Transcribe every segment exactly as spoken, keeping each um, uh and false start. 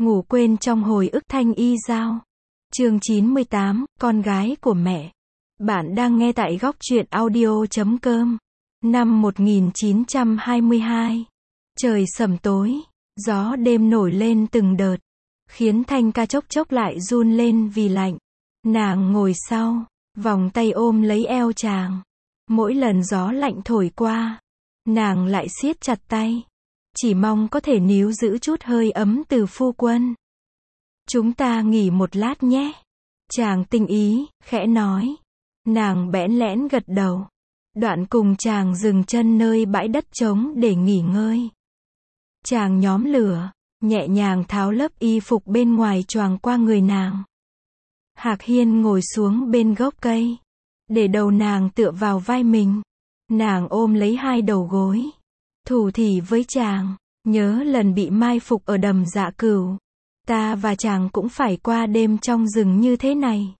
Ngủ quên trong hồi ức Thanh Y Giao. Chương chín mươi tám, con gái của mẹ. Bạn đang nghe tại góc truyện audio chấm com. Năm một nghìn chín trăm hai mươi hai. Trời sẩm tối, gió đêm nổi lên từng đợt, khiến Thanh Ca chốc chốc lại run lên vì lạnh. Nàng ngồi sau, vòng tay ôm lấy eo chàng. Mỗi lần gió lạnh thổi qua, nàng lại siết chặt tay, chỉ mong có thể níu giữ chút hơi ấm từ phu quân. Chúng ta nghỉ một lát nhé. Chàng tinh ý, khẽ nói. Nàng bẽn lẽn gật đầu. Đoạn cùng chàng dừng chân nơi bãi đất trống để nghỉ ngơi. Chàng nhóm lửa, nhẹ nhàng tháo lớp y phục bên ngoài choàng qua người nàng. Hạc Hiên ngồi xuống bên gốc cây, để đầu nàng tựa vào vai mình. Nàng ôm lấy hai đầu gối, thủ thỉ với chàng, nhớ lần bị mai phục ở đầm Dạ Cửu. Ta và chàng cũng phải qua đêm trong rừng như thế này.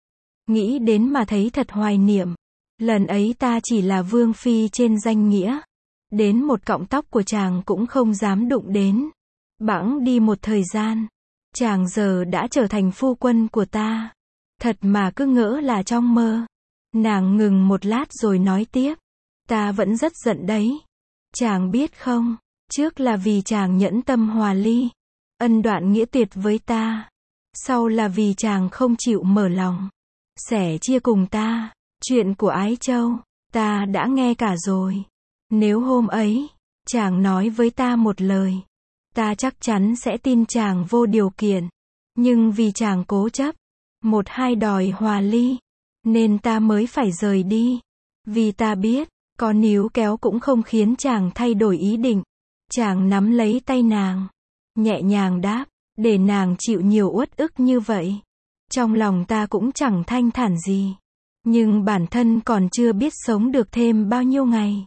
Nghĩ đến mà thấy thật hoài niệm. Lần ấy ta chỉ là vương phi trên danh nghĩa. Đến một cọng tóc của chàng cũng không dám đụng đến. Bẵng đi một thời gian, chàng giờ đã trở thành phu quân của ta. Thật mà cứ ngỡ là trong mơ. Nàng ngừng một lát rồi nói tiếp. Ta vẫn rất giận đấy. Chàng biết không, trước là vì chàng nhẫn tâm hòa ly, ân đoạn nghĩa tuyệt với ta. Sau là vì chàng không chịu mở lòng, sẻ chia cùng ta. Chuyện của Ái Châu, ta đã nghe cả rồi. Nếu hôm ấy, chàng nói với ta một lời, ta chắc chắn sẽ tin chàng vô điều kiện. Nhưng vì chàng cố chấp, một hai đòi hòa ly, nên ta mới phải rời đi. Vì ta biết, có níu kéo cũng không khiến chàng thay đổi ý định. Chàng nắm lấy tay nàng, nhẹ nhàng đáp, để nàng chịu nhiều uất ức như vậy. Trong lòng ta cũng chẳng thanh thản gì. Nhưng bản thân còn chưa biết sống được thêm bao nhiêu ngày.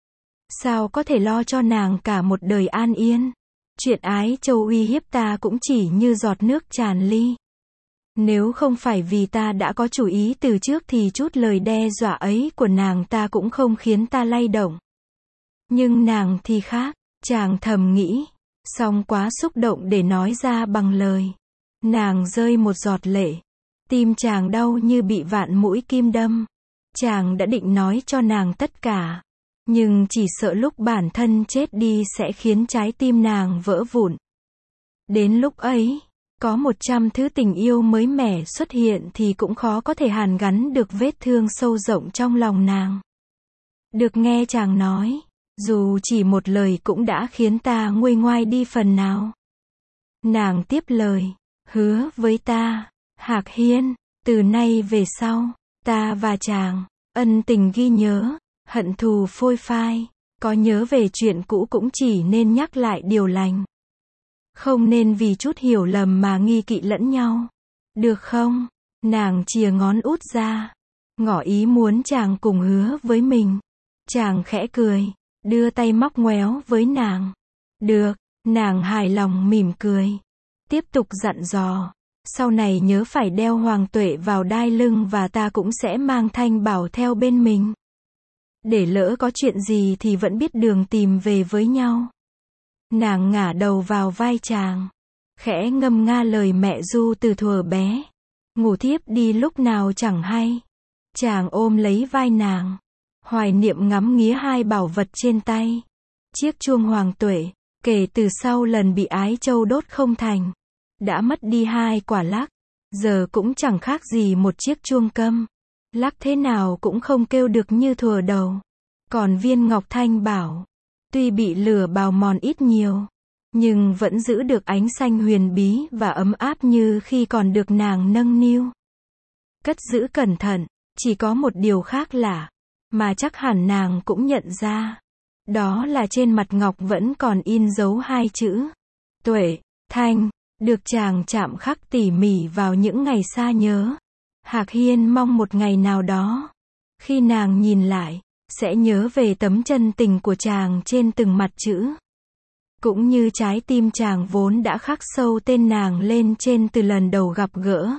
Sao có thể lo cho nàng cả một đời an yên. Chuyện Ái Châu uy hiếp ta cũng chỉ như giọt nước tràn ly. Nếu không phải vì ta đã có chủ ý từ trước thì chút lời đe dọa ấy của nàng ta cũng không khiến ta lay động. Nhưng nàng thì khác, chàng thầm nghĩ, song quá xúc động để nói ra bằng lời. Nàng rơi một giọt lệ, tim chàng đau như bị vạn mũi kim đâm. Chàng đã định nói cho nàng tất cả, nhưng chỉ sợ lúc bản thân chết đi sẽ khiến trái tim nàng vỡ vụn. Đến lúc ấy, có một trăm thứ tình yêu mới mẻ xuất hiện thì cũng khó có thể hàn gắn được vết thương sâu rộng trong lòng nàng. Được nghe chàng nói, dù chỉ một lời cũng đã khiến ta nguôi ngoai đi phần nào. Nàng tiếp lời, hứa với ta, Hạc Hiên, từ nay về sau, ta và chàng, ân tình ghi nhớ, hận thù phôi phai, có nhớ về chuyện cũ cũng chỉ nên nhắc lại điều lành. Không nên vì chút hiểu lầm mà nghi kỵ lẫn nhau. Được không? Nàng chìa ngón út ra, ngỏ ý muốn chàng cùng hứa với mình. Chàng khẽ cười, đưa tay móc ngoéo với nàng. Được, nàng hài lòng mỉm cười. Tiếp tục dặn dò, sau này nhớ phải đeo hoàng tuệ vào đai lưng và ta cũng sẽ mang Thanh Bảo theo bên mình. Để lỡ có chuyện gì thì vẫn biết đường tìm về với nhau. Nàng ngả đầu vào vai chàng, khẽ ngâm nga lời mẹ ru từ thuở bé. Ngủ thiếp đi lúc nào chẳng hay. Chàng ôm lấy vai nàng, hoài niệm ngắm nghía hai bảo vật trên tay. Chiếc chuông hoàng tuệ, kể từ sau lần bị Ái Châu đốt không thành, đã mất đi hai quả lắc, giờ cũng chẳng khác gì một chiếc chuông câm. Lắc thế nào cũng không kêu được như thuở đầu. Còn viên ngọc Thanh Bảo, tuy bị lửa bào mòn ít nhiều, nhưng vẫn giữ được ánh xanh huyền bí và ấm áp như khi còn được nàng nâng niu. Cất giữ cẩn thận, chỉ có một điều khác lạ, mà chắc hẳn nàng cũng nhận ra. Đó là trên mặt ngọc vẫn còn in dấu hai chữ, Tuệ, Thanh, được chàng chạm khắc tỉ mỉ vào những ngày xa nhớ. Hạc Hiên mong một ngày nào đó, khi nàng nhìn lại, sẽ nhớ về tấm chân tình của chàng trên từng mặt chữ. Cũng như trái tim chàng vốn đã khắc sâu tên nàng lên trên từ lần đầu gặp gỡ.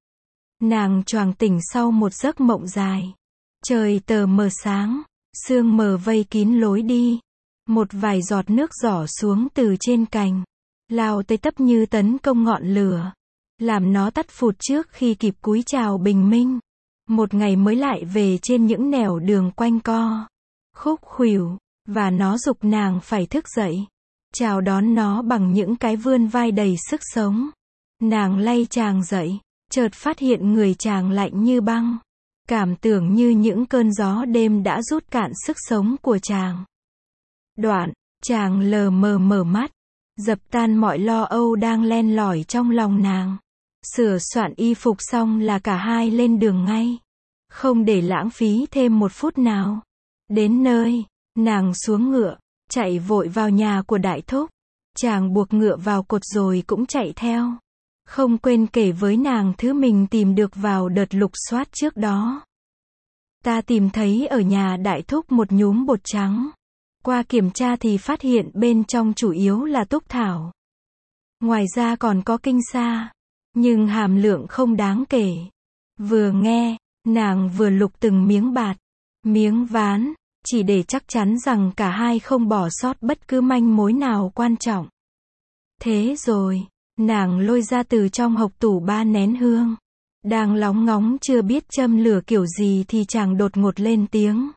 Nàng choàng tỉnh sau một giấc mộng dài. Trời tờ mờ sáng, sương mờ vây kín lối đi. Một vài giọt nước rỏ xuống từ trên cành. lao tới tấp như tấn công ngọn lửa, làm nó tắt phụt trước khi kịp cúi chào bình minh. Một ngày mới lại về trên những nẻo đường quanh co, khúc khuỷu, và nó giục nàng phải thức dậy, chào đón nó bằng những cái vươn vai đầy sức sống. Nàng lay chàng dậy, chợt phát hiện người chàng lạnh như băng, cảm tưởng như những cơn gió đêm đã rút cạn sức sống của chàng. Đoạn, chàng lờ mờ mở mắt, dập tan mọi lo âu đang len lỏi trong lòng nàng. Sửa soạn y phục xong là cả hai lên đường ngay, không để lãng phí thêm một phút nào. Đến nơi, nàng xuống ngựa, chạy vội vào nhà của đại thúc. Chàng buộc ngựa vào cột rồi cũng chạy theo, không quên kể với nàng thứ mình tìm được vào đợt lục soát trước đó. Ta tìm thấy ở nhà đại thúc một nhúm bột trắng. Qua kiểm tra thì phát hiện bên trong chủ yếu là túc thảo. Ngoài ra còn có kinh sa, nhưng hàm lượng không đáng kể. Vừa nghe, nàng vừa lục từng miếng bạt, miếng ván, chỉ để chắc chắn rằng cả hai không bỏ sót bất cứ manh mối nào quan trọng. Thế rồi, nàng lôi ra từ trong hộc tủ ba nén hương. Đang lóng ngóng chưa biết châm lửa kiểu gì thì chàng đột ngột lên tiếng.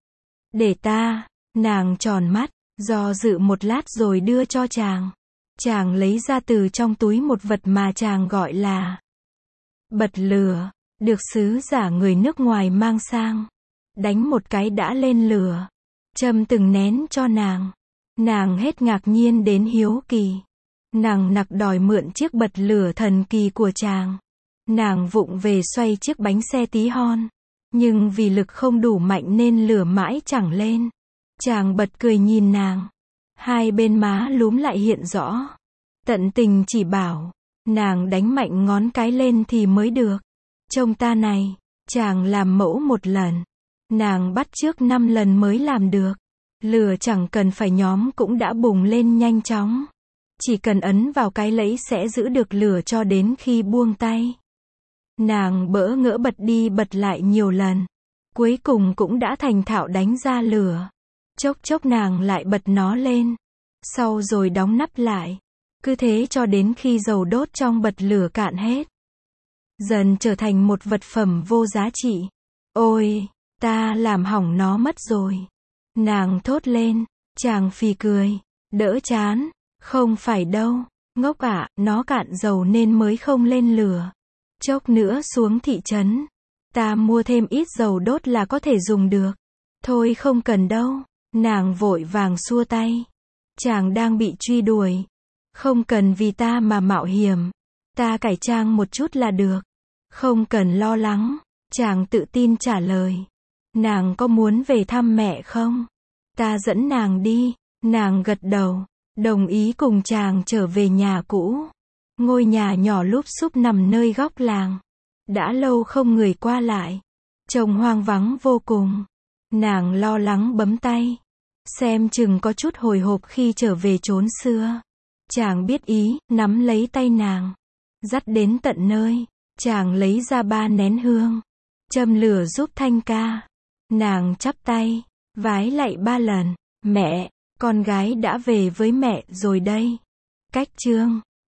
Để ta, nàng tròn mắt, do dự một lát rồi đưa cho chàng. Chàng lấy ra từ trong túi một vật mà chàng gọi là bật lửa, được sứ giả người nước ngoài mang sang. Đánh một cái đã lên lửa, châm từng nén cho nàng. Nàng hết ngạc nhiên đến hiếu kỳ. Nàng nặc đòi mượn chiếc bật lửa thần kỳ của chàng. Nàng vụng về xoay chiếc bánh xe tí hon, nhưng vì lực không đủ mạnh nên lửa mãi chẳng lên. Chàng bật cười nhìn nàng, hai bên má lúm lại hiện rõ. Tận tình chỉ bảo, nàng đánh mạnh ngón cái lên thì mới được. Trông ta này, chàng làm mẫu một lần, nàng bắt chước năm lần mới làm được. Lửa chẳng cần phải nhóm cũng đã bùng lên nhanh chóng. Chỉ cần ấn vào cái lẫy sẽ giữ được lửa cho đến khi buông tay. Nàng bỡ ngỡ bật đi bật lại nhiều lần, cuối cùng cũng đã thành thạo đánh ra lửa. Chốc chốc nàng lại bật nó lên, sau rồi đóng nắp lại. Cứ thế cho đến khi dầu đốt trong bật lửa cạn hết, dần trở thành một vật phẩm vô giá trị. Ôi, ta làm hỏng nó mất rồi. Nàng thốt lên, chàng phì cười, đỡ chán. Không phải đâu, ngốc ạ, nó cạn dầu nên mới không lên lửa. Chốc nữa xuống thị trấn, ta mua thêm ít dầu đốt là có thể dùng được. Thôi không cần đâu. Nàng vội vàng xua tay. Chàng đang bị truy đuổi. Không cần vì ta mà mạo hiểm. Ta cải trang một chút là được. Không cần lo lắng. Chàng tự tin trả lời. Nàng có muốn về thăm mẹ không? Ta dẫn nàng đi. Nàng gật đầu, đồng ý cùng chàng trở về nhà cũ. Ngôi nhà nhỏ lúp xúp nằm nơi góc làng. Đã lâu không người qua lại. Trông hoang vắng vô cùng. Nàng lo lắng bấm tay. Xem chừng có chút hồi hộp khi trở về chốn xưa. Chàng biết ý, nắm lấy tay nàng. Dắt đến tận nơi. Chàng lấy ra ba nén hương. Châm lửa giúp Thanh ca. Nàng chắp tay, vái lạy ba lần. Mẹ, con gái đã về với mẹ rồi đây. Cách chương